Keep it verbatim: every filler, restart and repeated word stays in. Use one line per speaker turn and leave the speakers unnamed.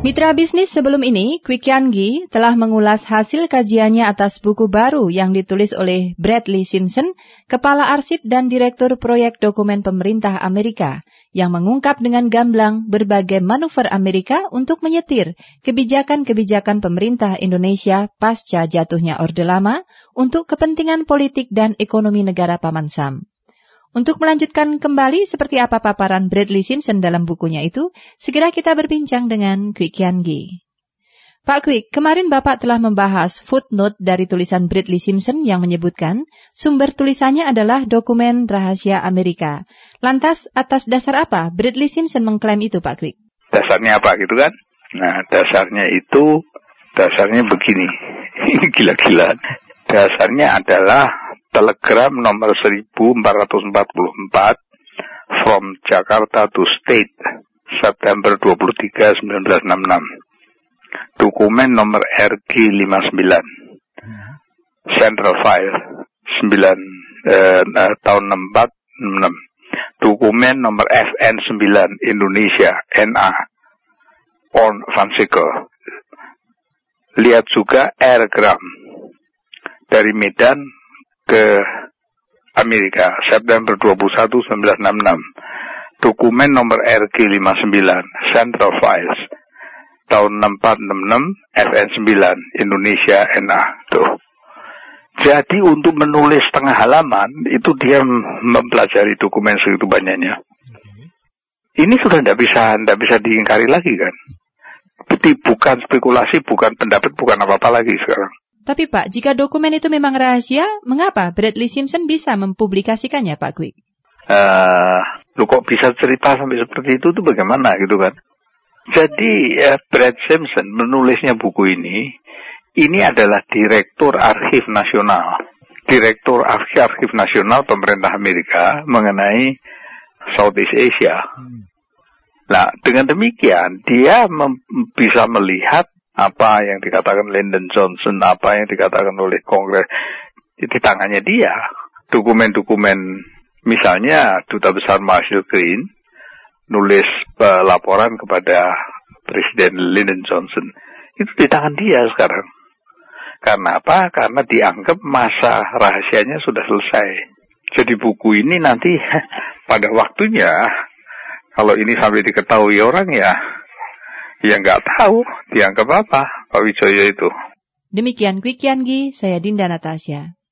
Mitra bisnis sebelum ini, Kwik Kian-gi telah mengulas hasil kajiannya atas buku baru yang ditulis oleh Bradley Simpson, Kepala Arsip dan Direktur Proyek Dokumen Pemerintah Amerika, yang mengungkap dengan gamblang berbagai manuver Amerika untuk menyetir kebijakan-kebijakan pemerintah Indonesia pasca jatuhnya Orde Lama untuk kepentingan politik dan ekonomi negara Paman Sam. Untuk melanjutkan kembali seperti apa paparan Bradley Simpson dalam bukunya itu, segera kita berbincang dengan Kwik Kian-gi. Pak Kwik, kemarin Bapak telah membahas footnote dari tulisan Bradley Simpson yang menyebutkan sumber tulisannya adalah dokumen rahasia Amerika. Lantas, atas dasar apa Bradley Simpson mengklaim itu, Pak Kwik?
Dasarnya apa gitu kan? Nah, dasarnya itu, dasarnya begini. Gila-gilaan. Dasarnya adalah telegram nomor seribu empat ratus empat puluh empat from Jakarta to State, September dua puluh tiga, seribu sembilan ratus enam puluh enam. Dokumen nomor R G lima puluh sembilan. Central File sembilan eh, tahun enam puluh empat enam puluh enam. Dokumen nomor F N sembilan Indonesia N A on Van Sickle. Lihat juga airgram dari Medan ke Amerika, September dua puluh satu, seribu sembilan ratus enam puluh enam. Dokumen nomor R G lima puluh sembilan, Central Files, tahun enam puluh empat enam puluh enam, F N sembilan, Indonesia N A. Tuh. Jadi untuk menulis setengah halaman, itu dia mempelajari dokumen segitu banyaknya. Ini sudah tidak bisa, tidak bisa diingkari lagi kan. Jadi bukan spekulasi, bukan pendapat, bukan apa-apa lagi sekarang.
Tapi Pak, jika dokumen itu memang rahasia, mengapa Bradley Simpson bisa mempublikasikannya, Pak Kwik?
Uh, lu kok bisa cerita sampai seperti itu, tuh bagaimana gitu kan? Jadi uh, Brad Simpson menulisnya buku ini, ini adalah Direktur Arsip Nasional. Direktur Arsip, Arsip Nasional Pemerintah Amerika mengenai Southeast Asia. Hmm. Nah, dengan demikian, dia mem- bisa melihat apa yang dikatakan Lyndon Johnson, apa yang dikatakan oleh Kongres, di tangannya dia. Dokumen-dokumen, misalnya Duta Besar Marshall Green, nulis uh, laporan kepada Presiden Lyndon Johnson, itu di tangan dia sekarang. Karena apa? Karena dianggap masa rahasianya sudah selesai. Jadi buku ini nanti pada waktunya, kalau ini sampai diketahui orang ya, ya nggak tahu, dianggap apa Pak Wijaya itu.
Demikian Kwik Kian-gi, saya Dinda Natasha.